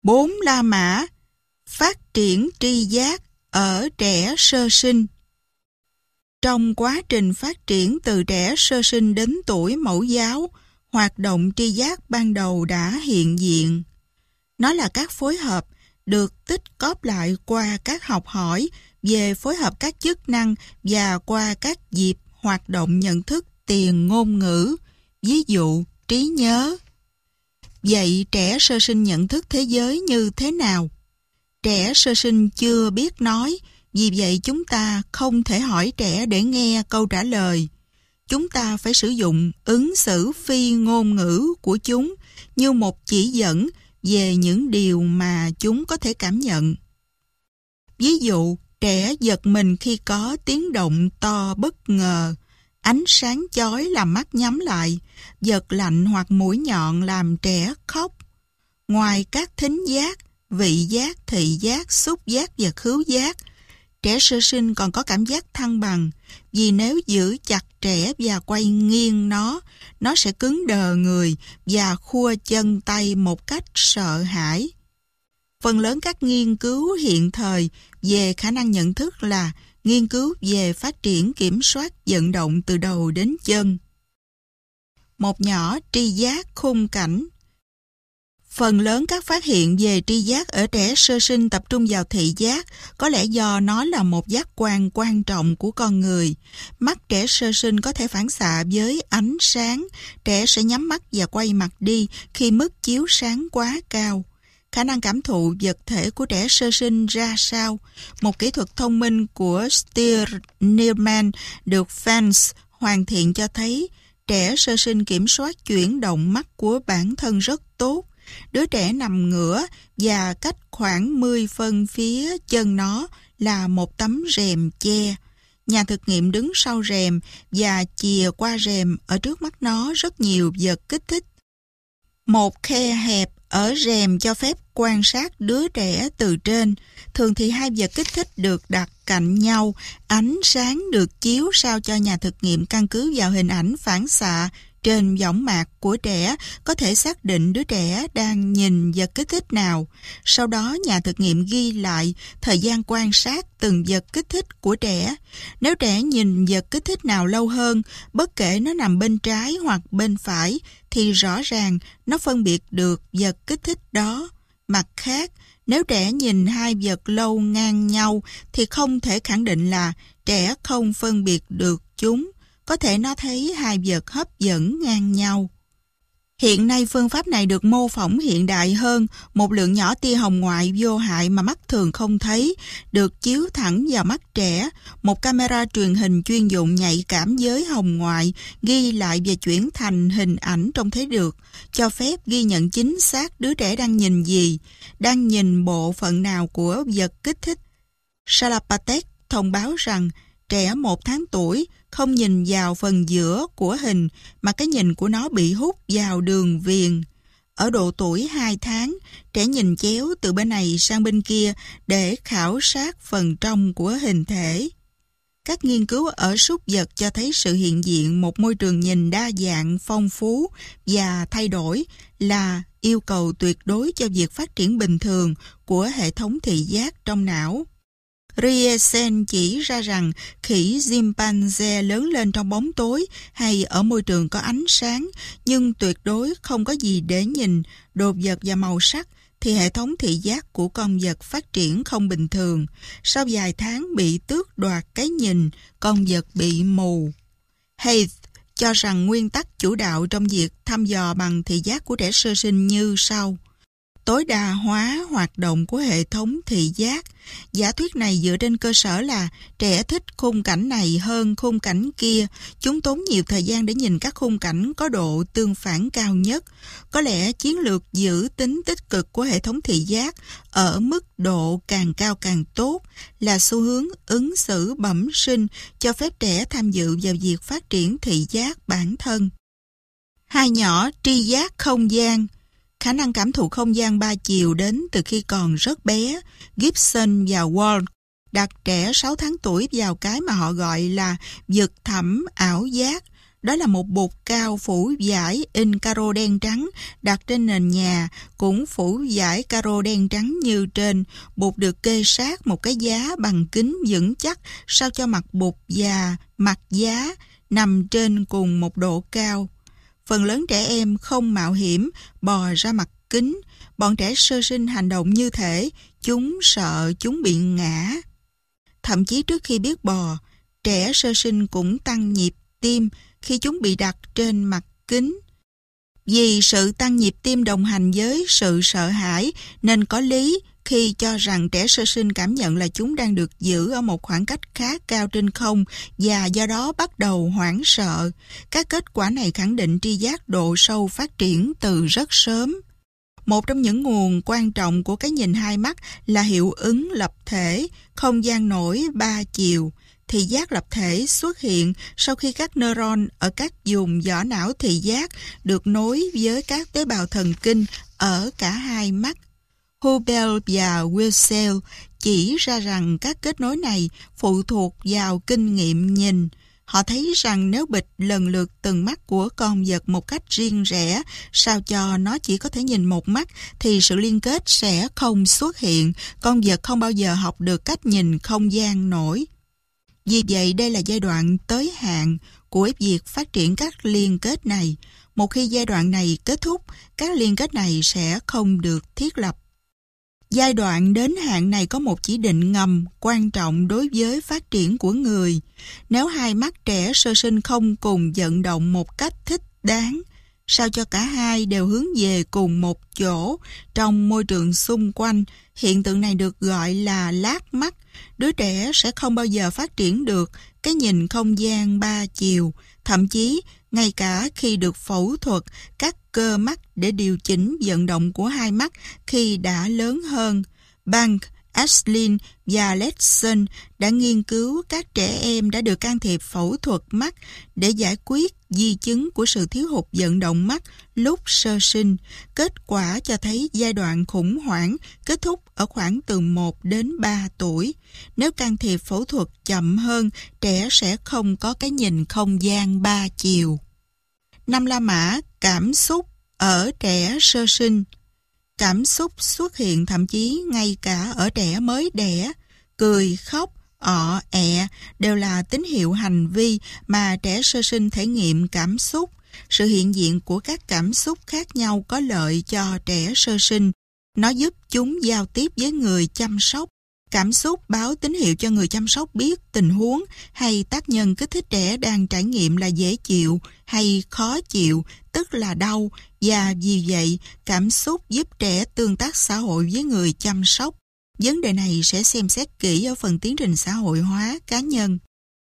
4 La Mã, phát triển tri giác ở trẻ sơ sinh. Trong quá trình phát triển từ trẻ sơ sinh đến tuổi mẫu giáo, hoạt động tri giác ban đầu đã hiện diện. Nó là các phối hợp được tích cóp lại qua các học hỏi về phối hợp các chức năng và qua các dịp hoạt động nhận thức tiền ngôn ngữ, ví dụ trí nhớ. Vậy trẻ sơ sinh nhận thức thế giới như thế nào? Trẻ sơ sinh chưa biết nói, vì vậy chúng ta không thể hỏi trẻ để nghe câu trả lời. Chúng ta phải sử dụng ứng xử phi ngôn ngữ của chúng như một chỉ dẫn về những điều mà chúng có thể cảm nhận. Ví dụ, trẻ giật mình khi có tiếng động to bất ngờ, ánh sáng chói làm mắt nhắm lại, giật lạnh hoặc mũi nhọn làm trẻ khóc. Ngoài các thính giác, vị giác, thị giác, xúc giác và khứu giác, trẻ sơ sinh còn có cảm giác thăng bằng, vì nếu giữ chặt trẻ và quay nghiêng nó sẽ cứng đờ người và khua chân tay một cách sợ hãi. Phần lớn các nghiên cứu hiện thời về khả năng nhận thức là nghiên cứu về phát triển kiểm soát vận động từ đầu đến chân. Một nhỏ tri giác khung cảnh. Phần lớn các phát hiện về tri giác ở trẻ sơ sinh tập trung vào thị giác, có lẽ do nó là một giác quan quan trọng của con người. Mắt trẻ sơ sinh có thể phản xạ với ánh sáng, trẻ sẽ nhắm mắt và quay mặt đi khi mức chiếu sáng quá cao. Khả năng cảm thụ vật thể của trẻ sơ sinh ra sao? Một kỹ thuật thông minh của Stier-Niemann được Fans hoàn thiện cho thấy trẻ sơ sinh kiểm soát chuyển động mắt của bản thân rất tốt. Đứa trẻ nằm ngửa và cách khoảng 10 phân phía chân nó là một tấm rèm che. Nhà thực nghiệm đứng sau rèm và chìa qua rèm ở trước mắt nó rất nhiều vật kích thích. Một khe hẹp ở rèm cho phép quan sát đứa trẻ từ trên. Thường thì hai vật kích thích được đặt cạnh nhau. Ánh sáng được chiếu sao cho nhà thực nghiệm căn cứ vào hình ảnh phản xạ trên võng mạc của trẻ có thể xác định đứa trẻ đang nhìn vật kích thích nào. Sau đó nhà thực nghiệm ghi lại thời gian quan sát từng vật kích thích của trẻ. Nếu trẻ nhìn vật kích thích nào lâu hơn, bất kể nó nằm bên trái hoặc bên phải, thì rõ ràng nó phân biệt được vật kích thích đó. Mặt khác, nếu trẻ nhìn hai vật lâu ngang nhau thì không thể khẳng định là trẻ không phân biệt được chúng. Có thể nó thấy hai vật hấp dẫn ngang nhau. Hiện nay phương pháp này được mô phỏng hiện đại hơn. Một lượng nhỏ tia hồng ngoại vô hại mà mắt thường không thấy được chiếu thẳng vào mắt trẻ. Một camera truyền hình chuyên dụng nhạy cảm với hồng ngoại ghi lại và chuyển thành hình ảnh trông thấy được, cho phép ghi nhận chính xác đứa trẻ đang nhìn gì, đang nhìn bộ phận nào của vật kích thích. Salapatek thông báo rằng trẻ 1 tháng tuổi không nhìn vào phần giữa của hình mà cái nhìn của nó bị hút vào đường viền. Ở độ tuổi 2 tháng, trẻ nhìn chéo từ bên này sang bên kia để khảo sát phần trong của hình thể. Các nghiên cứu ở súc vật cho thấy sự hiện diện một môi trường nhìn đa dạng, phong phú và thay đổi là yêu cầu tuyệt đối cho việc phát triển bình thường của hệ thống thị giác trong não. Riesen chỉ ra rằng khỉ chimpanzee lớn lên trong bóng tối hay ở môi trường có ánh sáng, nhưng tuyệt đối không có gì để nhìn, đồ vật và màu sắc, thì hệ thống thị giác của con vật phát triển không bình thường. Sau vài tháng bị tước đoạt cái nhìn, con vật bị mù. Hayes cho rằng nguyên tắc chủ đạo trong việc thăm dò bằng thị giác của trẻ sơ sinh như sau: tối đa hóa hoạt động của hệ thống thị giác. Giả thuyết này dựa trên cơ sở là trẻ thích khung cảnh này hơn khung cảnh kia. Chúng tốn nhiều thời gian để nhìn các khung cảnh có độ tương phản cao nhất. Có lẽ chiến lược giữ tính tích cực của hệ thống thị giác ở mức độ càng cao càng tốt là xu hướng ứng xử bẩm sinh cho phép trẻ tham dự vào việc phát triển thị giác bản thân. Hai nhỏ tri giác không gian. Khả năng cảm thụ không gian 3 chiều đến từ khi còn rất bé. Gibson và Wald đặt trẻ 6 tháng tuổi vào cái mà họ gọi là vực thẳm ảo giác. Đó là một bục cao phủ vải in caro đen trắng đặt trên nền nhà, cũng phủ vải caro đen trắng như trên. Bục được kê sát một cái giá bằng kính vững chắc sao cho mặt bục và mặt giá nằm trên cùng một độ cao. Phần lớn trẻ em không mạo hiểm bò ra mặt kính. Bọn trẻ sơ sinh hành động như thể chúng sợ chúng bị ngã. Thậm chí trước khi biết bò, trẻ sơ sinh cũng tăng nhịp tim khi chúng bị đặt trên mặt kính. Vì sự tăng nhịp tim đồng hành với sự sợ hãi nên có lý khi cho rằng trẻ sơ sinh cảm nhận là chúng đang được giữ ở một khoảng cách khá cao trên không và do đó bắt đầu hoảng sợ. Các kết quả này khẳng định tri giác độ sâu phát triển từ rất sớm. Một trong những nguồn quan trọng của cái nhìn hai mắt là hiệu ứng lập thể, không gian nổi ba chiều. Thị giác lập thể xuất hiện sau khi các neuron ở các vùng vỏ não thị giác được nối với các tế bào thần kinh ở cả hai mắt. Hubel và Wilsell chỉ ra rằng các kết nối này phụ thuộc vào kinh nghiệm nhìn. Họ thấy rằng nếu bịt lần lượt từng mắt của con vật một cách riêng rẽ, sao cho nó chỉ có thể nhìn một mắt, thì sự liên kết sẽ không xuất hiện. Con vật không bao giờ học được cách nhìn không gian nổi. Vì vậy, đây là giai đoạn tới hạn của việc phát triển các liên kết này. Một khi giai đoạn này kết thúc, các liên kết này sẽ không được thiết lập. Giai đoạn đến hạn này có một chỉ định ngầm quan trọng đối với phát triển của người. Nếu hai mắt trẻ sơ sinh không cùng vận động một cách thích đáng, sao cho cả hai đều hướng về cùng một chỗ trong môi trường xung quanh, hiện tượng này được gọi là lác mắt. Đứa trẻ sẽ không bao giờ phát triển được cái nhìn không gian ba chiều, thậm chí ngay cả khi được phẫu thuật các cơ mắt để điều chỉnh vận động của hai mắt khi đã lớn hơn. Bank, Ashlin và Letson đã nghiên cứu các trẻ em đã được can thiệp phẫu thuật mắt để giải quyết di chứng của sự thiếu hụt vận động mắt lúc sơ sinh. Kết quả cho thấy giai đoạn khủng hoảng kết thúc ở khoảng từ 1 đến 3 tuổi. Nếu can thiệp phẫu thuật chậm hơn, trẻ sẽ không có cái nhìn không gian ba chiều. Năm La Mã, cảm xúc ở trẻ sơ sinh. Cảm xúc xuất hiện thậm chí ngay cả ở trẻ mới đẻ. Cười, khóc, ẹ đều là tín hiệu hành vi mà trẻ sơ sinh thể nghiệm cảm xúc. Sự hiện diện của các cảm xúc khác nhau có lợi cho trẻ sơ sinh. Nó giúp chúng giao tiếp với người chăm sóc. Cảm xúc báo tín hiệu cho người chăm sóc biết tình huống hay tác nhân kích thích trẻ đang trải nghiệm là dễ chịu hay khó chịu, tức là đau, và vì vậy cảm xúc giúp trẻ tương tác xã hội với người chăm sóc. Vấn đề này sẽ xem xét kỹ ở phần tiến trình xã hội hóa cá nhân.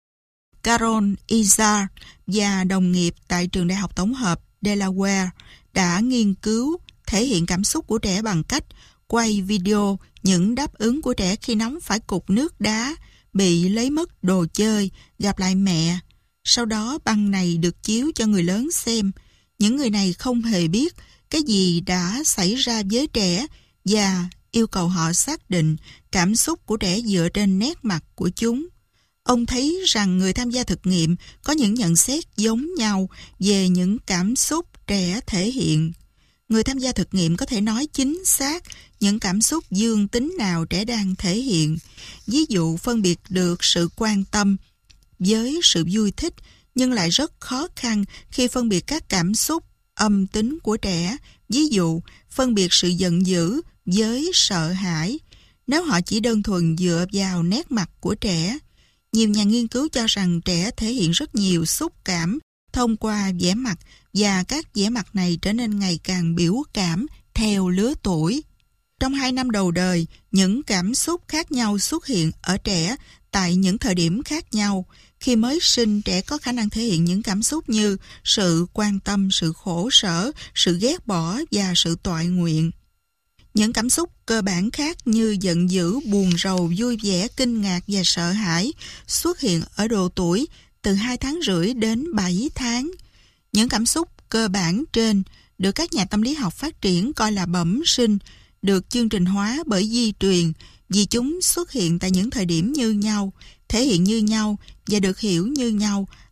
Carol Izard và đồng nghiệp tại trường đại học tổng hợp Delaware đã nghiên cứu thể hiện cảm xúc của trẻ bằng cách quay video những đáp ứng của trẻ khi nắm phải cục nước đá, bị lấy mất đồ chơi, gặp lại mẹ. Sau đó băng này được chiếu cho người lớn xem. Những người này không hề biết cái gì đã xảy ra với trẻ và yêu cầu họ xác định cảm xúc của trẻ dựa trên nét mặt của chúng. Ông thấy rằng người tham gia thực nghiệm có những nhận xét giống nhau về những cảm xúc trẻ thể hiện. Người tham gia thực nghiệm có thể nói chính xác những cảm xúc dương tính nào trẻ đang thể hiện. Ví dụ phân biệt được sự quan tâm với sự vui thích, nhưng lại rất khó khăn khi phân biệt các cảm xúc âm tính của trẻ. Ví dụ phân biệt sự giận dữ với sợ hãi, nếu họ chỉ đơn thuần dựa vào nét mặt của trẻ. Nhiều nhà nghiên cứu cho rằng trẻ thể hiện rất nhiều xúc cảm thông qua vẻ mặt, và các vẻ mặt này trở nên ngày càng biểu cảm theo lứa tuổi. Trong 2 năm đầu đời, những cảm xúc khác nhau xuất hiện ở trẻ tại những thời điểm khác nhau. Khi mới sinh, trẻ có khả năng thể hiện những cảm xúc như sự quan tâm, sự khổ sở, sự ghét bỏ và sự toại nguyện. Những cảm xúc cơ bản khác như giận dữ, buồn rầu, vui vẻ, kinh ngạc và sợ hãi xuất hiện ở độ tuổi từ 2 tháng rưỡi đến 7 tháng. Những cảm xúc cơ bản trên được các nhà tâm lý học phát triển coi là bẩm sinh, được chương trình hóa bởi di truyền vì chúng xuất hiện tại những thời điểm như nhau, thể hiện như nhau và được hiểu như nhau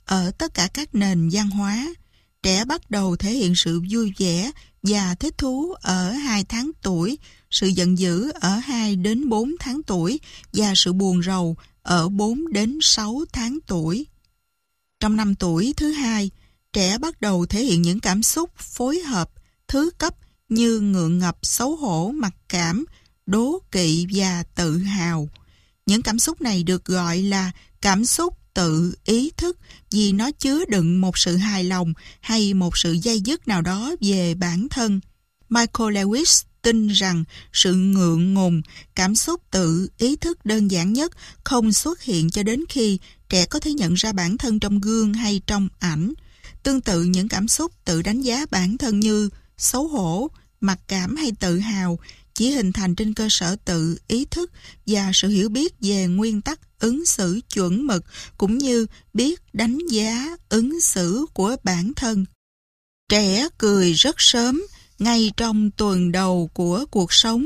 ở tất cả các nền văn hóa. Trẻ bắt đầu thể hiện sự vui vẻ và thích thú ở 2 tháng tuổi, sự giận dữ ở 2 đến 4 tháng tuổi và sự buồn rầu ở 4 đến 6 tháng tuổi. Trong 5 tuổi thứ hai, trẻ bắt đầu thể hiện những cảm xúc phối hợp, thứ cấp như ngượng ngập, xấu hổ, mặc cảm, đố kỵ và tự hào. Những cảm xúc này được gọi là cảm xúc tự ý thức vì nó chứa đựng một sự hài lòng hay một sự day dứt nào đó về bản thân. Michael Lewis tin rằng sự ngượng ngùng, cảm xúc tự ý thức đơn giản nhất không xuất hiện cho đến khi trẻ có thể nhận ra bản thân trong gương hay trong ảnh. Tương tự, những cảm xúc tự đánh giá bản thân như xấu hổ, mặc cảm hay tự hào chỉ hình thành trên cơ sở tự ý thức và sự hiểu biết về nguyên tắc ứng xử chuẩn mực cũng như biết đánh giá ứng xử của bản thân. Trẻ cười rất sớm, ngay trong tuần đầu của cuộc sống.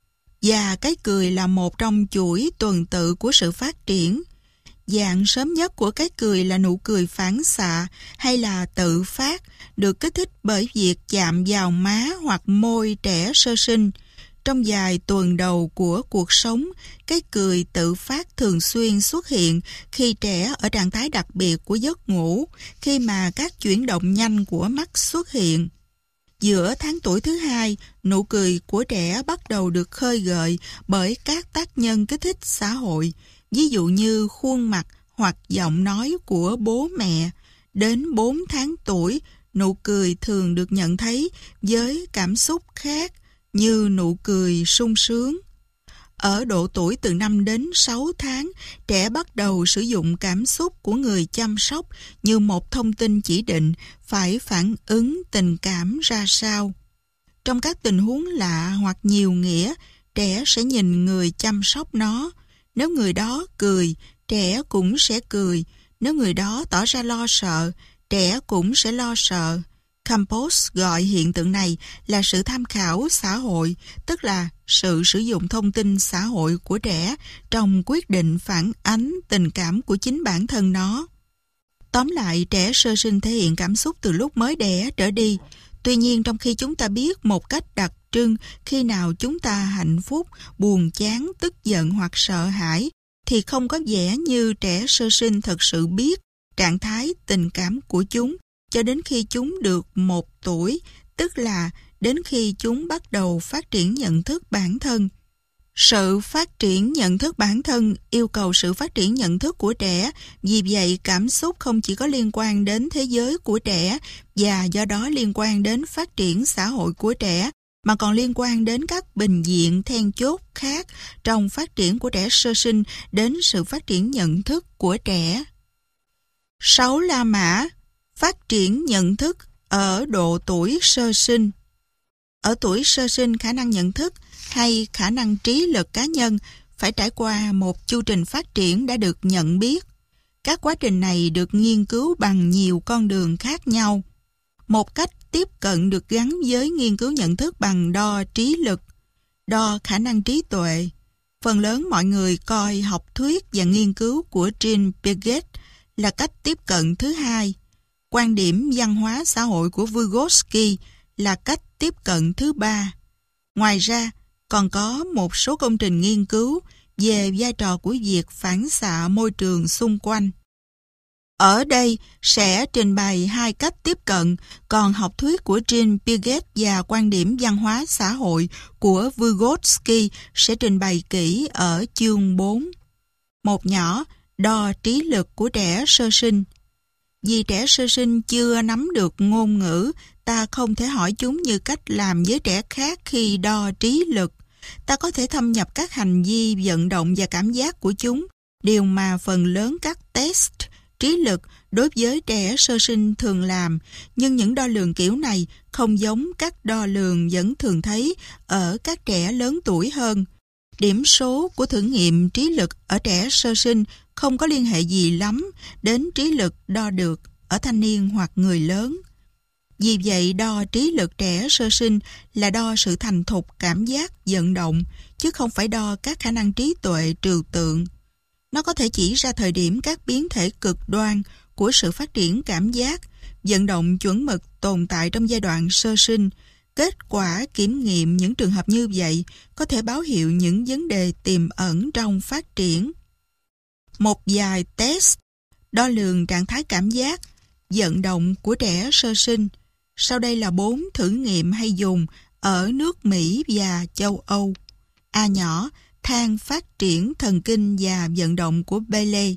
Và cái cười là một trong chuỗi tuần tự của sự phát triển. Dạng sớm nhất của cái cười là nụ cười phản xạ hay là tự phát, được kích thích bởi việc chạm vào má hoặc môi trẻ sơ sinh. Trong vài tuần đầu của cuộc sống, cái cười tự phát thường xuyên xuất hiện khi trẻ ở trạng thái đặc biệt của giấc ngủ, khi mà các chuyển động nhanh của mắt xuất hiện. Giữa tháng tuổi thứ hai, nụ cười của trẻ bắt đầu được khơi gợi bởi các tác nhân kích thích xã hội, ví dụ như khuôn mặt hoặc giọng nói của bố mẹ. Đến 4 tháng tuổi, nụ cười thường được nhận thấy với cảm xúc khác như nụ cười sung sướng. Ở độ tuổi từ 5 đến 6 tháng, trẻ bắt đầu sử dụng cảm xúc của người chăm sóc như một thông tin chỉ định phải phản ứng tình cảm ra sao. Trong các tình huống lạ hoặc nhiều nghĩa, trẻ sẽ nhìn người chăm sóc nó. Nếu người đó cười, trẻ cũng sẽ cười. Nếu người đó tỏ ra lo sợ, trẻ cũng sẽ lo sợ. Campos gọi hiện tượng này là sự tham khảo xã hội, tức là sự sử dụng thông tin xã hội của trẻ trong quyết định phản ánh tình cảm của chính bản thân nó. Tóm lại, trẻ sơ sinh thể hiện cảm xúc từ lúc mới đẻ trở đi. Tuy nhiên, trong khi chúng ta biết một cách đặc trưng khi nào chúng ta hạnh phúc, buồn chán, tức giận hoặc sợ hãi, thì không có vẻ như trẻ sơ sinh thật sự biết trạng thái tình cảm của chúng cho đến khi chúng được 1 tuổi, tức là đến khi chúng bắt đầu phát triển nhận thức bản thân. Sự phát triển nhận thức bản thân yêu cầu sự phát triển nhận thức của trẻ, vì vậy cảm xúc không chỉ có liên quan đến thế giới của trẻ và do đó liên quan đến phát triển xã hội của trẻ, mà còn liên quan đến các bình diện then chốt khác trong phát triển của trẻ sơ sinh đến sự phát triển nhận thức của trẻ. 6 La Mã phát triển nhận thức ở độ tuổi sơ sinh. Ở tuổi sơ sinh, khả năng nhận thức hay khả năng trí lực cá nhân phải trải qua một chu trình phát triển đã được nhận biết. Các quá trình này được nghiên cứu bằng nhiều con đường khác nhau. Một cách tiếp cận được gắn với nghiên cứu nhận thức bằng đo trí lực, đo khả năng trí tuệ. Phần lớn mọi người coi học thuyết và nghiên cứu của Jean Piaget là cách tiếp cận thứ hai. Quan điểm văn hóa xã hội của Vygotsky là cách tiếp cận thứ ba. Ngoài ra, còn có một số công trình nghiên cứu về vai trò của việc phản xạ môi trường xung quanh. Ở đây sẽ trình bày 2 cách tiếp cận, còn học thuyết của Jean Piaget và quan điểm văn hóa xã hội của Vygotsky sẽ trình bày kỹ ở chương 4. Một nhỏ, đo trí lực của trẻ sơ sinh. Vì trẻ sơ sinh chưa nắm được ngôn ngữ, ta không thể hỏi chúng như cách làm với trẻ khác khi đo trí lực. Ta có thể thâm nhập các hành vi, vận động và cảm giác của chúng, điều mà phần lớn các test trí lực đối với trẻ sơ sinh thường làm, nhưng những đo lường kiểu này không giống các đo lường vẫn thường thấy ở các trẻ lớn tuổi hơn. Điểm số của thử nghiệm trí lực ở trẻ sơ sinh không có liên hệ gì lắm đến trí lực đo được ở thanh niên hoặc người lớn. Vì vậy, đo trí lực trẻ sơ sinh là đo sự thành thục cảm giác vận động, chứ không phải đo các khả năng trí tuệ trừu tượng. Nó có thể chỉ ra thời điểm các biến thể cực đoan của sự phát triển cảm giác, vận động chuẩn mực tồn tại trong giai đoạn sơ sinh. Kết quả kiểm nghiệm những trường hợp như vậy có thể báo hiệu những vấn đề tiềm ẩn trong phát triển. Một vài test đo lường trạng thái cảm giác, vận động của trẻ sơ sinh. Sau đây là 4 thử nghiệm hay dùng ở nước Mỹ và châu Âu. A nhỏ, thang phát triển thần kinh và vận động của Bayley.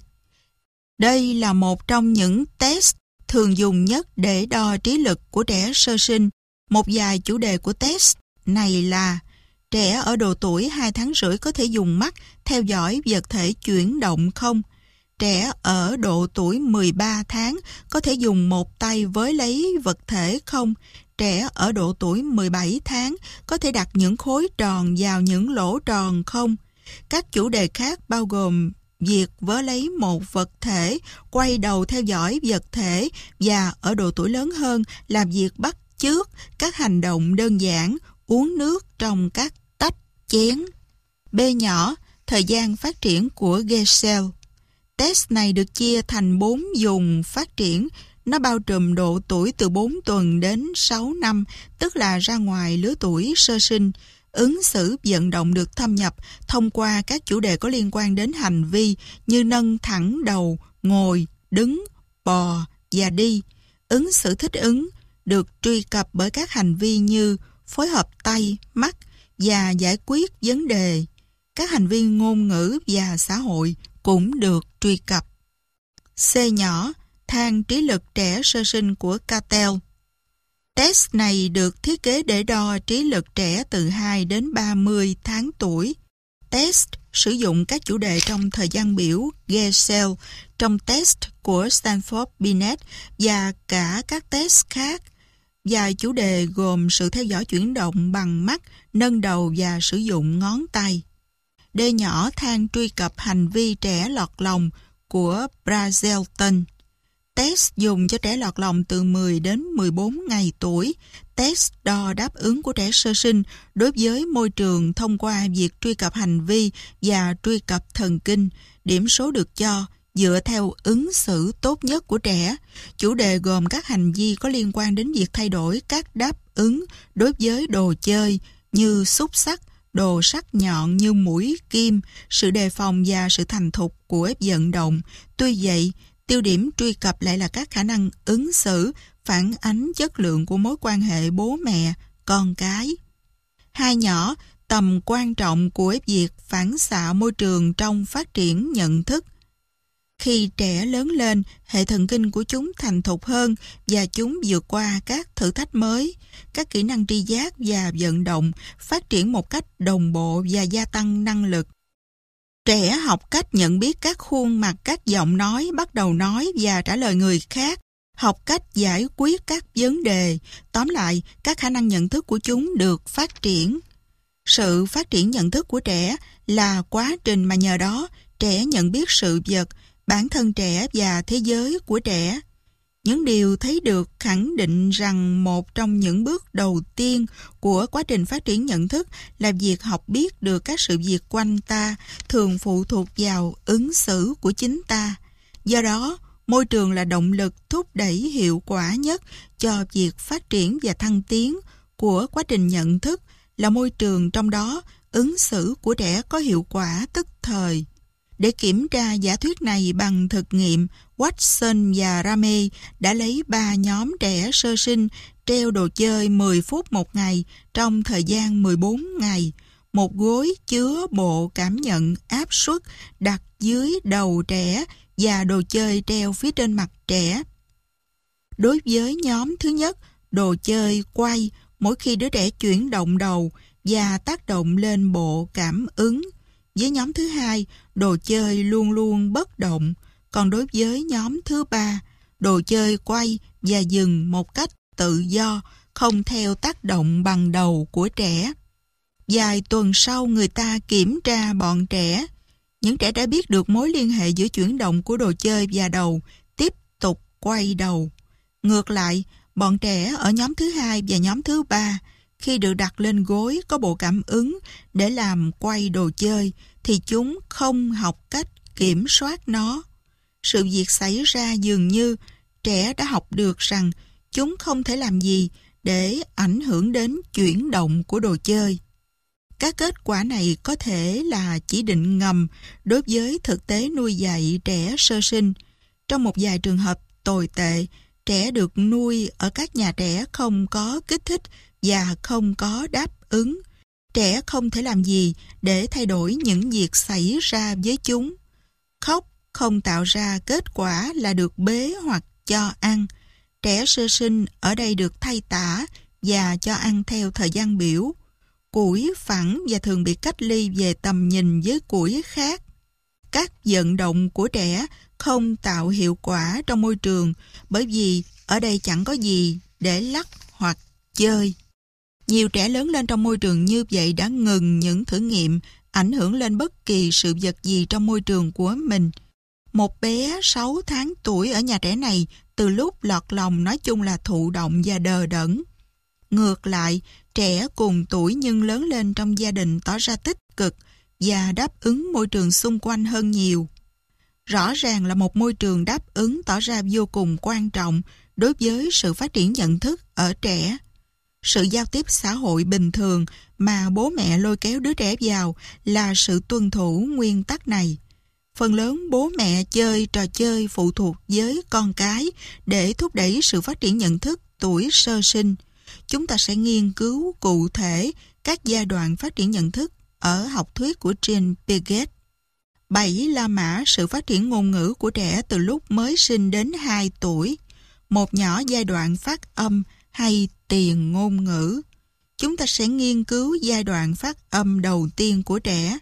Đây là một trong những test thường dùng nhất để đo trí lực của trẻ sơ sinh. Một vài chủ đề của test này là: trẻ ở độ tuổi 2 tháng rưỡi có thể dùng mắt theo dõi vật thể chuyển động không? Trẻ ở độ tuổi 13 tháng có thể dùng một tay với lấy vật thể không? Trẻ ở độ tuổi 17 tháng có thể đặt những khối tròn vào những lỗ tròn không? Các chủ đề khác bao gồm việc vớ lấy một vật thể, quay đầu theo dõi vật thể và ở độ tuổi lớn hơn làm việc bắt chước các hành động đơn giản, uống nước trong các tách, chén. B nhỏ, thời gian phát triển của Gesell. Test này được chia thành 4 vùng phát triển. Nó bao trùm độ tuổi từ 4 tuần đến 6 năm, tức là ra ngoài lứa tuổi sơ sinh. Ứng xử vận động được thâm nhập thông qua các chủ đề có liên quan đến hành vi như nâng thẳng đầu, ngồi, đứng, bò và đi. Ứng xử thích ứng được truy cập bởi các hành vi như phối hợp tay, mắt và giải quyết vấn đề. Các hành vi ngôn ngữ và xã hội cũng được truy cập. C nhỏ, thang trí lực trẻ sơ sinh của Cattell. Test này được thiết kế để đo trí lực trẻ từ 2 đến 30 tháng tuổi. Test sử dụng các chủ đề trong thời gian biểu Gesell trong test của Stanford Binet và cả các test khác. Vài chủ đề gồm sự theo dõi chuyển động bằng mắt, nâng đầu và sử dụng ngón tay. D nhỏ, thang truy cập hành vi trẻ lọt lòng của Brazelton. Test dùng cho trẻ lọt lòng từ 10 đến 14 ngày tuổi. Test đo đáp ứng của trẻ sơ sinh đối với môi trường thông qua việc truy cập hành vi và truy cập thần kinh. Điểm số được cho dựa theo ứng xử tốt nhất của trẻ. Chủ đề gồm các hành vi có liên quan đến việc thay đổi các đáp ứng đối với đồ chơi như xúc xắc, đồ sắc nhọn như mũi, kim, sự đề phòng và sự thành thục của vận động. Tuy vậy, tiêu điểm truy cập lại là các khả năng ứng xử, phản ánh chất lượng của mối quan hệ bố mẹ, con cái. Hai nhỏ, tầm quan trọng của việc phản xạ môi trường trong phát triển nhận thức. Khi trẻ lớn lên, hệ thần kinh của chúng thành thục hơn và chúng vượt qua các thử thách mới. Các kỹ năng tri giác và vận động phát triển một cách đồng bộ và gia tăng năng lực. Trẻ học cách nhận biết các khuôn mặt, các giọng nói, bắt đầu nói và trả lời người khác, học cách giải quyết các vấn đề. Tóm lại, các khả năng nhận thức của chúng được phát triển. Sự phát triển nhận thức của trẻ là quá trình mà nhờ đó trẻ nhận biết sự vật, bản thân trẻ và thế giới của trẻ. Những điều thấy được khẳng định rằng một trong những bước đầu tiên của quá trình phát triển nhận thức là việc học biết được các sự việc quanh ta thường phụ thuộc vào ứng xử của chính ta. Do đó, môi trường là động lực thúc đẩy hiệu quả nhất cho việc phát triển và thăng tiến của quá trình nhận thức, là môi trường trong đó ứng xử của trẻ có hiệu quả tức thời. Để kiểm tra giả thuyết này bằng thực nghiệm, Watson và Ramey đã lấy 3 nhóm trẻ sơ sinh treo đồ chơi 10 phút một ngày trong thời gian 14 ngày. Một gối chứa bộ cảm nhận áp suất đặt dưới đầu trẻ và đồ chơi treo phía trên mặt trẻ. Đối với nhóm thứ nhất, đồ chơi quay mỗi khi đứa trẻ chuyển động đầu và tác động lên bộ cảm ứng. Với nhóm thứ hai, đồ chơi luôn luôn bất động. Còn đối với nhóm thứ ba, đồ chơi quay và dừng một cách tự do, không theo tác động bằng đầu của trẻ. Vài tuần sau, người ta kiểm tra bọn trẻ. Những trẻ đã biết được mối liên hệ giữa chuyển động của đồ chơi và đầu, tiếp tục quay đầu. Ngược lại, bọn trẻ ở nhóm thứ hai và nhóm thứ ba, khi được đặt lên gối có bộ cảm ứng để làm quay đồ chơi, thì chúng không học cách kiểm soát nó. sự việc xảy ra dường như trẻ đã học được rằng chúng không thể làm gì để ảnh hưởng đến chuyển động của đồ chơi. Các kết quả này có thể là chỉ định ngầm đối với thực tế nuôi dạy trẻ sơ sinh. Trong một vài trường hợp tồi tệ, trẻ được nuôi ở các nhà trẻ không có kích thích và không có đáp ứng. Trẻ không thể làm gì để thay đổi những việc xảy ra với chúng. Khóc không tạo ra kết quả là được bế hoặc cho ăn. Trẻ sơ sinh ở đây được thay tã và cho ăn theo thời gian biểu. Củi phẳng và thường bị cách ly về tầm nhìn với củi khác. Các vận động của trẻ không tạo hiệu quả trong môi trường bởi vì ở đây chẳng có gì để lắc hoặc chơi. Nhiều trẻ lớn lên trong môi trường như vậy đã ngừng những thử nghiệm ảnh hưởng lên bất kỳ sự vật gì trong môi trường của mình. Một bé 6 tháng tuổi ở nhà trẻ này từ lúc lọt lòng nói chung là thụ động và đờ đẫn. Ngược lại, trẻ cùng tuổi nhưng lớn lên trong gia đình tỏ ra tích cực và đáp ứng môi trường xung quanh hơn nhiều. Rõ ràng là một môi trường đáp ứng tỏ ra vô cùng quan trọng đối với sự phát triển nhận thức ở trẻ. Sự giao tiếp xã hội bình thường mà bố mẹ lôi kéo đứa trẻ vào là sự tuân thủ nguyên tắc này. Phần lớn bố mẹ chơi trò chơi phụ thuộc với con cái để thúc đẩy sự phát triển nhận thức tuổi sơ sinh. Chúng ta sẽ nghiên cứu cụ thể các giai đoạn phát triển nhận thức ở học thuyết của Jean Piaget. 7 La Mã sự phát triển ngôn ngữ của trẻ từ lúc mới sinh đến 2 tuổi. Một nhỏ giai đoạn phát âm hay tiền ngôn ngữ. Chúng ta sẽ nghiên cứu giai đoạn phát âm đầu tiên của trẻ.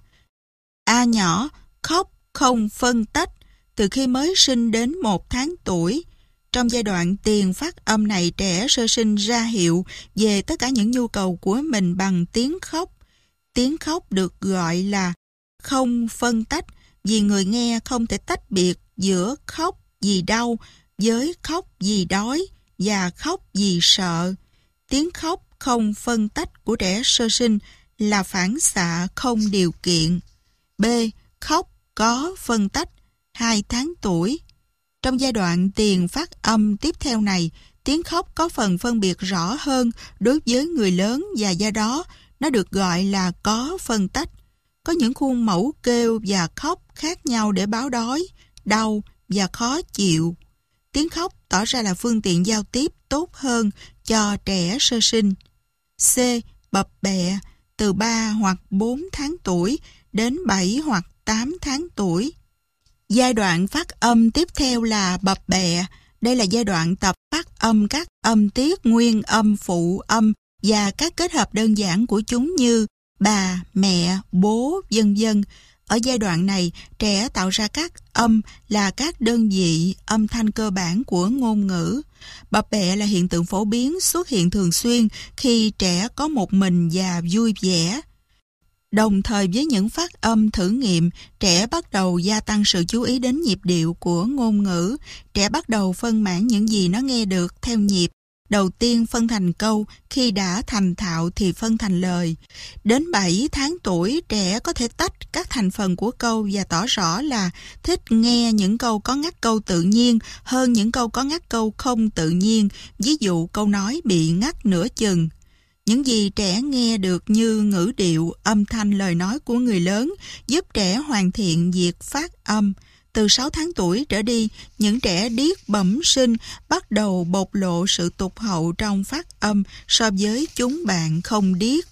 A nhỏ khóc không phân tách từ khi mới sinh đến 1 tháng tuổi. Trong giai đoạn tiền phát âm này, trẻ sơ sinh ra hiệu về tất cả những nhu cầu của mình bằng tiếng khóc. Tiếng khóc được gọi là không phân tách vì người nghe không thể tách biệt giữa khóc vì đau với khóc vì đói và khóc vì sợ. Tiếng khóc không phân tách của trẻ sơ sinh là phản xạ không điều kiện. B. Khóc có phân tách 2 tháng tuổi. Trong giai đoạn tiền phát âm tiếp theo này, tiếng khóc có phần phân biệt rõ hơn đối với người lớn và do đó nó được gọi là có phân tách. Có những khuôn mẫu kêu và khóc khác nhau để báo đói, đau và khó chịu. Tiếng khóc tỏ ra là phương tiện giao tiếp tốt hơn cho trẻ sơ sinh. C. Bập bẹ từ 3 hoặc 4 tháng tuổi đến 7 hoặc 8 tháng tuổi. Giai đoạn phát âm tiếp theo là bập bẹ. Đây là giai đoạn tập phát âm các âm tiết nguyên âm, phụ âm và các kết hợp đơn giản của chúng như bà, mẹ, bố, vân vân. Ở giai đoạn này, trẻ tạo ra các âm là các đơn vị âm thanh cơ bản của ngôn ngữ. Bập bẹ là hiện tượng phổ biến xuất hiện thường xuyên khi trẻ có một mình và vui vẻ. Đồng thời với những phát âm thử nghiệm, trẻ bắt đầu gia tăng sự chú ý đến nhịp điệu của ngôn ngữ. Trẻ bắt đầu phân mảng những gì nó nghe được theo nhịp. Đầu tiên phân thành câu, khi đã thành thạo thì phân thành lời. Đến 7 tháng tuổi, trẻ có thể tách các thành phần của câu và tỏ rõ là thích nghe những câu có ngắt câu tự nhiên hơn những câu có ngắt câu không tự nhiên, ví dụ câu nói bị ngắt nửa chừng. Những gì trẻ nghe được như ngữ điệu, âm thanh lời nói của người lớn giúp trẻ hoàn thiện việc phát âm. Từ 6 tháng tuổi trở đi, những trẻ điếc bẩm sinh bắt đầu bộc lộ sự tụt hậu trong phát âm so với chúng bạn không điếc.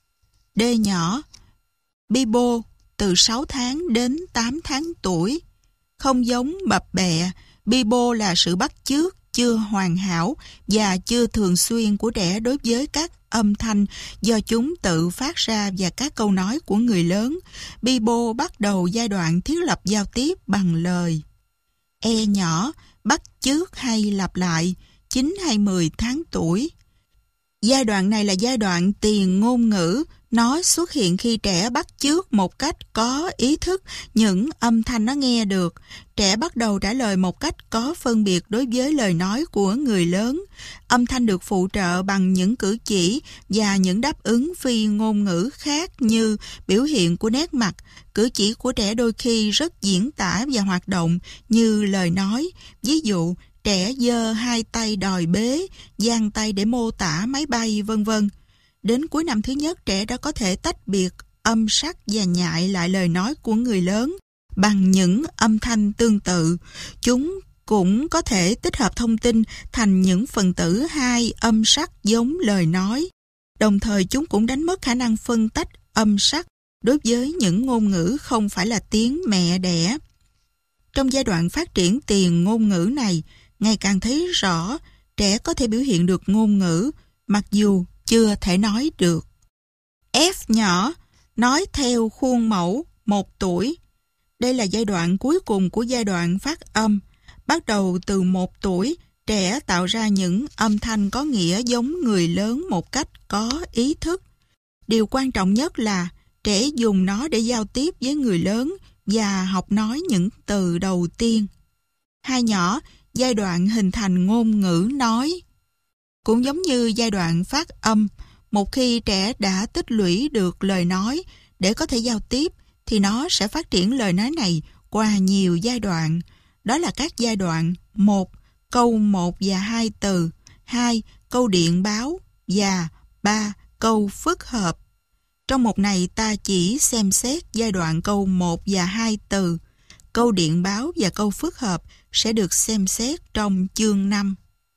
D nhỏ, Bibo từ 6 tháng đến 8 tháng tuổi. Không giống bập bẹ, Bibo là sự bắt chước chưa hoàn hảo và chưa thường xuyên của trẻ đối với các âm thanh do chúng tự phát ra và các câu nói của người lớn. Bibo bắt đầu giai đoạn thiết lập giao tiếp bằng lời. E nhỏ, bắt chước hay lặp lại, 9 hay 10 tháng tuổi. Giai đoạn này là giai đoạn tiền ngôn ngữ, Nó xuất hiện khi trẻ bắt chước một cách có ý thức những âm thanh nó nghe được. Trẻ bắt đầu trả lời một cách có phân biệt đối với lời nói của người lớn. Âm thanh được phụ trợ bằng những cử chỉ và những đáp ứng phi ngôn ngữ khác như biểu hiện của nét mặt. Cử chỉ của trẻ đôi khi rất diễn tả và hoạt động như lời nói. Ví dụ, trẻ giơ hai tay đòi bế, giang tay để mô tả máy bay, vân vân. Đến cuối năm thứ nhất, trẻ đã có thể tách biệt âm sắc và nhại lại lời nói của người lớn bằng những âm thanh tương tự. Chúng cũng có thể tích hợp thông tin thành những phần tử hai âm sắc giống lời nói. Đồng thời chúng cũng đánh mất khả năng phân tách âm sắc đối với những ngôn ngữ không phải là tiếng mẹ đẻ. Trong giai đoạn phát triển tiền ngôn ngữ này, ngày càng thấy rõ trẻ có thể biểu hiện được ngôn ngữ mặc dù chưa thể nói được. F nhỏ, nói theo khuôn mẫu 1 tuổi. Đây là giai đoạn cuối cùng của giai đoạn phát âm. Bắt đầu từ 1 tuổi, trẻ tạo ra những âm thanh có nghĩa giống người lớn một cách có ý thức. Điều quan trọng nhất là trẻ dùng nó để giao tiếp với người lớn và học nói những từ đầu tiên. 2 nhỏ, giai đoạn hình thành ngôn ngữ nói. Cũng giống như giai đoạn phát âm, một khi trẻ đã tích lũy được lời nói để có thể giao tiếp, thì nó sẽ phát triển lời nói này qua nhiều giai đoạn. Đó là các giai đoạn: 1. Câu 1 và 2 từ, 2. Câu điện báo và 3. Câu phức hợp. Trong mục này ta chỉ xem xét giai đoạn câu 1 và 2 từ. Câu điện báo và câu phức hợp sẽ được xem xét trong chương 5.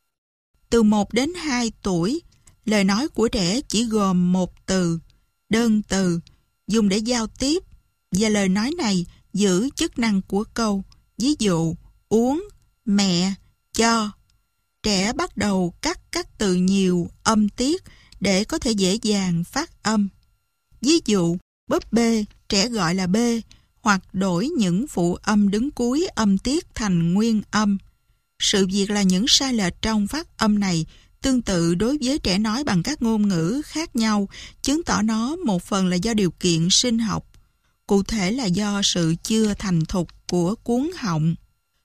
Từ 1 đến 2 tuổi, lời nói của trẻ chỉ gồm một từ, đơn từ, dùng để giao tiếp, và lời nói này giữ chức năng của câu, ví dụ uống, mẹ, cho. Trẻ bắt đầu cắt các từ nhiều âm tiết để có thể dễ dàng phát âm. Ví dụ, búp bê, trẻ gọi là bê, hoặc đổi những phụ âm đứng cuối âm tiết thành nguyên âm. Sự việc là những sai lệch trong phát âm này tương tự đối với trẻ nói bằng các ngôn ngữ khác nhau, chứng tỏ nó một phần là do điều kiện sinh học, cụ thể là do sự chưa thành thục của cuống họng.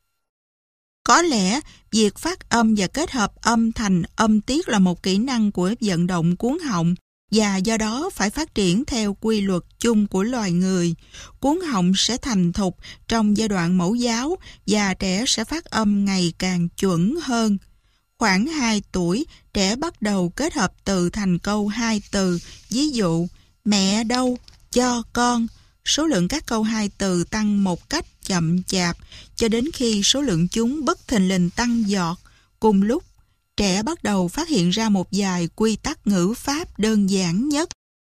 Có lẽ, việc phát âm và kết hợp âm thành âm tiết là một kỹ năng của vận động cuống họng, và do đó phải phát triển theo quy luật chung của loài người. Cuống họng sẽ thành thục trong giai đoạn mẫu giáo và trẻ sẽ phát âm ngày càng chuẩn hơn. Khoảng 2 tuổi, trẻ bắt đầu kết hợp từ thành câu 2 từ, ví dụ mẹ đâu, cho con. Số lượng các câu 2 từ tăng một cách chậm chạp cho đến khi số lượng chúng bất thình lình tăng giọt. Cùng lúc, trẻ bắt đầu phát hiện ra một vài quy tắc ngữ pháp đơn giản nhất.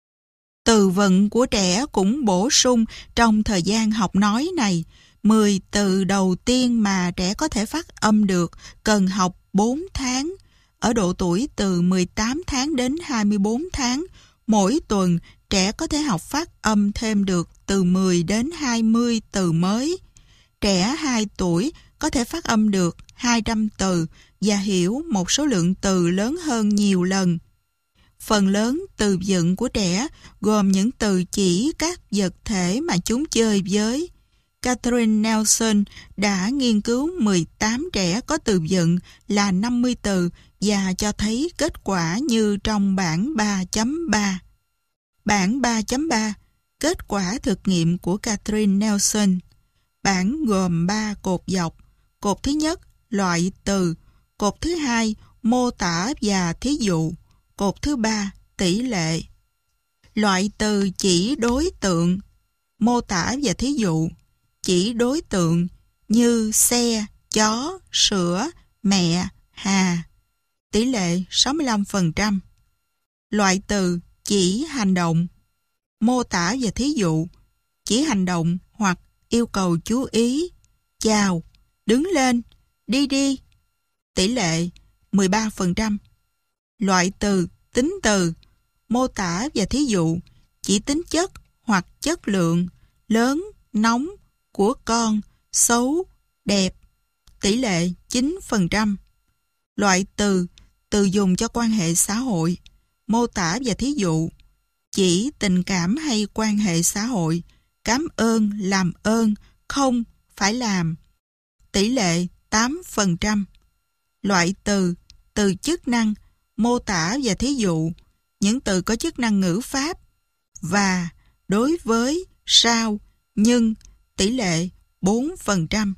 Từ vựng của trẻ cũng bổ sung trong thời gian học nói này. 10 từ đầu tiên mà trẻ có thể phát âm được cần học 4 tháng. Ở độ tuổi từ 18 tháng đến 24 tháng, mỗi tuần trẻ có thể học phát âm thêm được từ 10 đến 20 từ mới. Trẻ 2 tuổi có thể phát âm được 200 từ và hiểu một số lượng từ lớn hơn nhiều lần. Phần lớn từ vựng của trẻ gồm những từ chỉ các vật thể mà chúng chơi với. Catherine Nelson đã nghiên cứu 18 trẻ có từ vựng là 50 từ và cho thấy kết quả như trong bảng 3.3. Bảng 3.3, kết quả thực nghiệm của Catherine Nelson. Bảng gồm 3 cột dọc. Cột thứ nhất, loại từ. Cột thứ hai, mô tả và thí dụ. Cột thứ ba, tỷ lệ. Loại từ chỉ đối tượng. Mô tả và thí dụ. Chỉ đối tượng như xe, chó, sữa, mẹ, hà. Tỷ lệ 65%. Loại từ chỉ hành động. Mô tả và thí dụ. Chỉ hành động hoặc yêu cầu chú ý. Chào, đứng lên, đi đi. Tỷ lệ 13%. Loại từ tính từ. Mô tả và thí dụ. Chỉ tính chất hoặc chất lượng. Lớn, nóng, của con, xấu, đẹp. Tỷ lệ 9%. Loại từ. Từ dùng cho quan hệ xã hội. Mô tả và thí dụ. chỉ tình cảm hay quan hệ xã hội. Cảm ơn, làm ơn, không, phải làm. Tỷ lệ 8%. Loại từ, từ chức năng, mô tả và thí dụ. Những từ có chức năng ngữ pháp. Và, đối với, sao, nhưng, tỷ lệ 4%.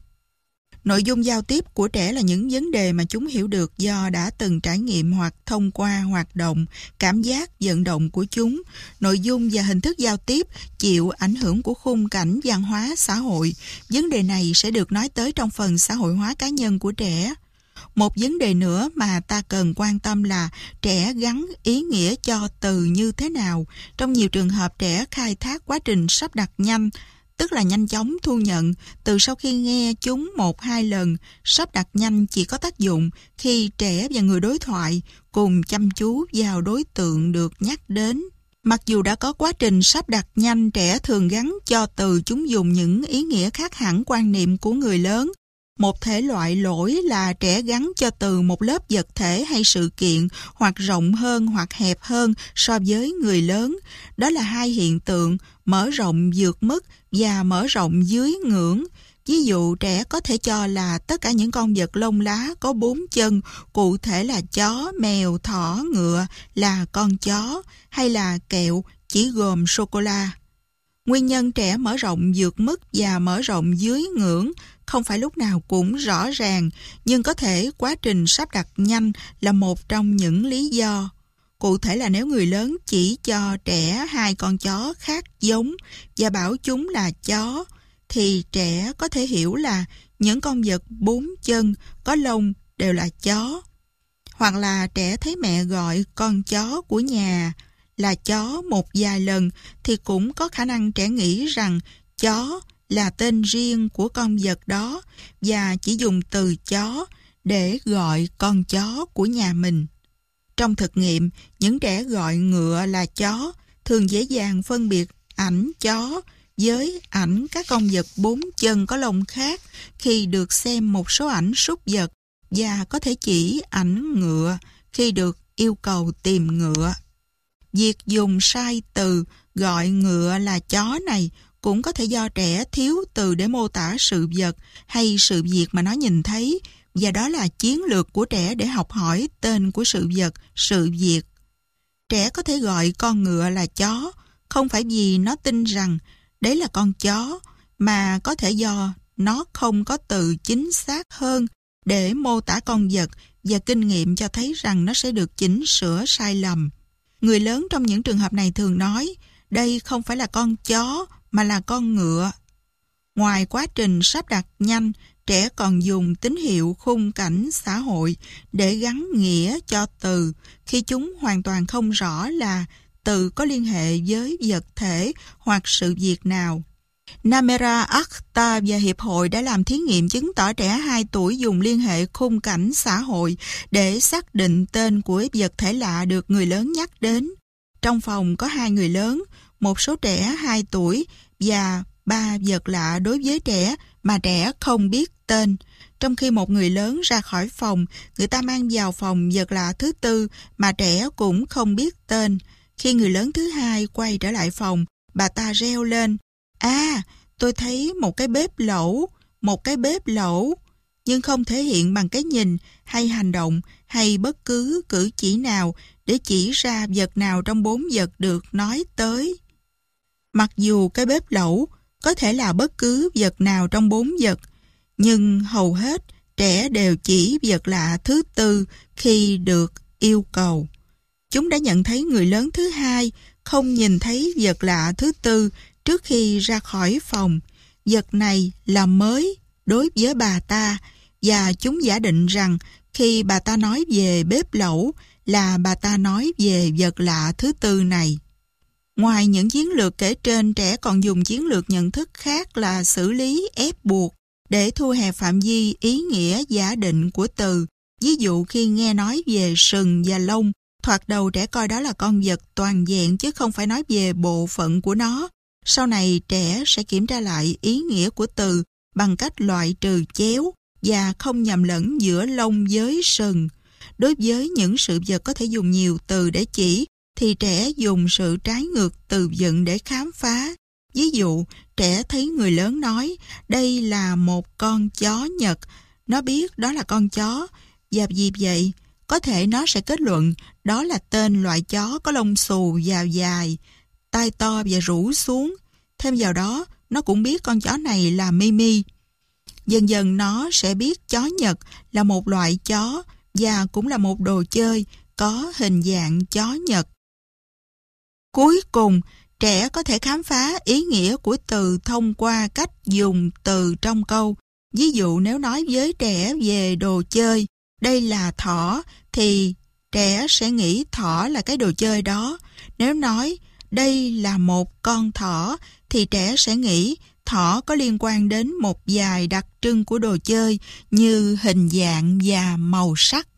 Nội dung giao tiếp của trẻ là những vấn đề mà chúng hiểu được do đã từng trải nghiệm hoặc thông qua hoạt động, cảm giác, vận động của chúng. Nội dung và hình thức giao tiếp chịu ảnh hưởng của khung cảnh văn hóa xã hội. Vấn đề này sẽ được nói tới trong phần xã hội hóa cá nhân của trẻ. Một vấn đề nữa mà ta cần quan tâm là trẻ gắn ý nghĩa cho từ như thế nào. Trong nhiều trường hợp trẻ khai thác quá trình sắp đặt nhanh, tức là nhanh chóng thu nhận từ sau khi nghe chúng 1-2 lần. Sắp đặt nhanh chỉ có tác dụng khi trẻ và người đối thoại cùng chăm chú vào đối tượng được nhắc đến. Mặc dù đã có quá trình sắp đặt nhanh, trẻ thường gắn cho từ chúng dùng những ý nghĩa khác hẳn quan niệm của người lớn. Một thể loại lỗi là trẻ gắn cho từ một lớp vật thể hay sự kiện hoặc rộng hơn hoặc hẹp hơn so với người lớn. Đó là hai hiện tượng mở rộng vượt mức và mở rộng dưới ngưỡng. Ví dụ trẻ có thể cho là tất cả những con vật lông lá có 4 chân, cụ thể là chó, mèo, thỏ, ngựa là con chó, hay là kẹo chỉ gồm sô-cô-la. Nguyên nhân trẻ mở rộng vượt mức và mở rộng dưới ngưỡng không phải lúc nào cũng rõ ràng, nhưng có thể quá trình sắp đặt nhanh là một trong những lý do. Cụ thể là nếu người lớn chỉ cho trẻ 2 con chó khác giống và bảo chúng là chó, thì trẻ có thể hiểu là những con vật 4 chân có lông đều là chó. Hoặc là trẻ thấy mẹ gọi con chó của nhà là chó một vài lần thì cũng có khả năng trẻ nghĩ rằng chó là tên riêng của con vật đó và chỉ dùng từ chó để gọi con chó của nhà mình. Trong thực nghiệm, những trẻ gọi ngựa là chó thường dễ dàng phân biệt ảnh chó với ảnh các con vật 4 chân có lông khác khi được xem một số ảnh súc vật và có thể chỉ ảnh ngựa khi được yêu cầu tìm ngựa. Việc dùng sai từ gọi ngựa là chó này cũng có thể do trẻ thiếu từ để mô tả sự vật hay sự việc mà nó nhìn thấy, và đó là chiến lược của trẻ để học hỏi tên của sự vật, sự việc. Trẻ có thể gọi con ngựa là chó, không phải vì nó tin rằng đấy là con chó, mà có thể do nó không có từ chính xác hơn để mô tả con vật và kinh nghiệm cho thấy rằng nó sẽ được chỉnh sửa sai lầm. Người lớn trong những trường hợp này thường nói, đây không phải là con chó mà là con ngựa. Ngoài quá trình sắp đặt nhanh, trẻ còn dùng tín hiệu khung cảnh xã hội để gắn nghĩa cho từ khi chúng hoàn toàn không rõ là từ có liên hệ với vật thể hoặc sự việc nào. Namera Akhtar và Hiệp hội đã làm thí nghiệm chứng tỏ trẻ 2 tuổi dùng liên hệ khung cảnh xã hội để xác định tên của vật thể lạ được người lớn nhắc đến. Trong phòng có 2 người lớn, một số trẻ 2 tuổi và 3 vật lạ đối với trẻ mà trẻ không biết tên. Trong khi một người lớn ra khỏi phòng, người ta mang vào phòng vật lạ thứ tư mà trẻ cũng không biết tên. Khi người lớn thứ hai quay trở lại phòng, bà ta reo lên, tôi thấy một cái bếp lẩu, nhưng không thể hiện bằng cái nhìn hay hành động hay bất cứ cử chỉ nào để chỉ ra vật nào trong 4 vật được nói tới. Mặc dù cái bếp lẩu có thể là bất cứ vật nào trong 4 vật, nhưng hầu hết trẻ đều chỉ vật lạ thứ tư khi được yêu cầu. Chúng đã nhận thấy người lớn thứ hai không nhìn thấy vật lạ thứ tư trước khi ra khỏi phòng. Vật này là mới đối với bà ta và chúng giả định rằng khi bà ta nói về bếp lẩu là bà ta nói về vật lạ thứ tư này. Ngoài những chiến lược kể trên, trẻ còn dùng chiến lược nhận thức khác là xử lý ép buộc để thu hẹp phạm vi ý nghĩa giả định của từ. Ví dụ khi nghe nói về sừng và lông, thoạt đầu trẻ coi đó là con vật toàn vẹn chứ không phải nói về bộ phận của nó. Sau này trẻ sẽ kiểm tra lại ý nghĩa của từ bằng cách loại trừ chéo và không nhầm lẫn giữa lông với sừng. Đối với những sự vật có thể dùng nhiều từ để chỉ thì trẻ dùng sự trái ngược từ vựng để khám phá. Ví dụ, trẻ thấy người lớn nói đây là một con chó Nhật, nó biết đó là con chó, và vì vậy có thể nó sẽ kết luận đó là tên loại chó có lông xù và dài, tai to và rũ xuống. Thêm vào đó, nó cũng biết con chó này là Mimi. Dần dần nó sẽ biết chó Nhật là một loại chó và cũng là một đồ chơi có hình dạng chó Nhật. Cuối cùng, trẻ có thể khám phá ý nghĩa của từ thông qua cách dùng từ trong câu. Ví dụ nếu nói với trẻ về đồ chơi, đây là thỏ, thì trẻ sẽ nghĩ thỏ là cái đồ chơi đó. Nếu nói đây là một con thỏ, thì trẻ sẽ nghĩ thỏ có liên quan đến một vài đặc trưng của đồ chơi như hình dạng và màu sắc.